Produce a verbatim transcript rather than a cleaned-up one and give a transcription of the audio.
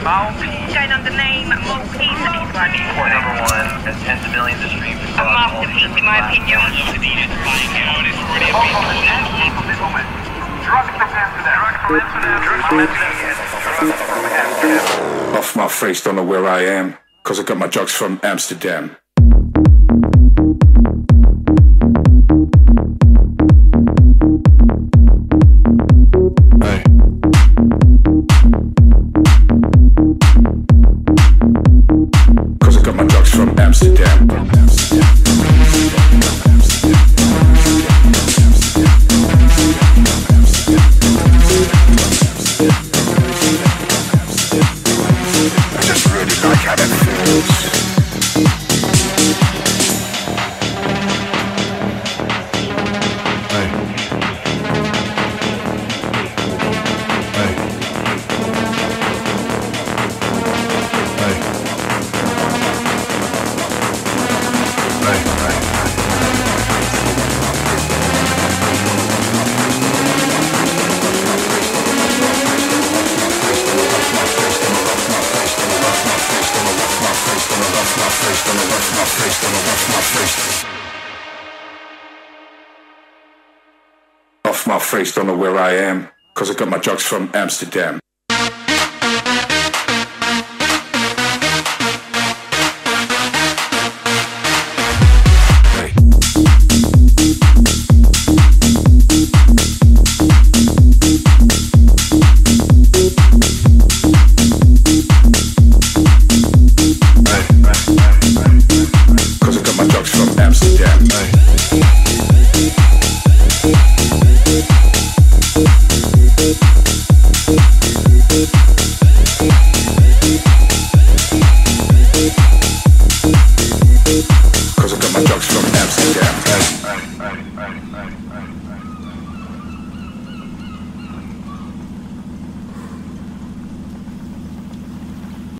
Going under name Maltese and he's running. Point number one, has tens of millions of streams. A masterpiece in my opinion. Off my face, don't know where I am, cause I got my drugs from Amsterdam. Hey. Cause I got my drugs from Amsterdam. I just really like how that feels. Off my face, don't know where I am, cause I got my drugs from Amsterdam.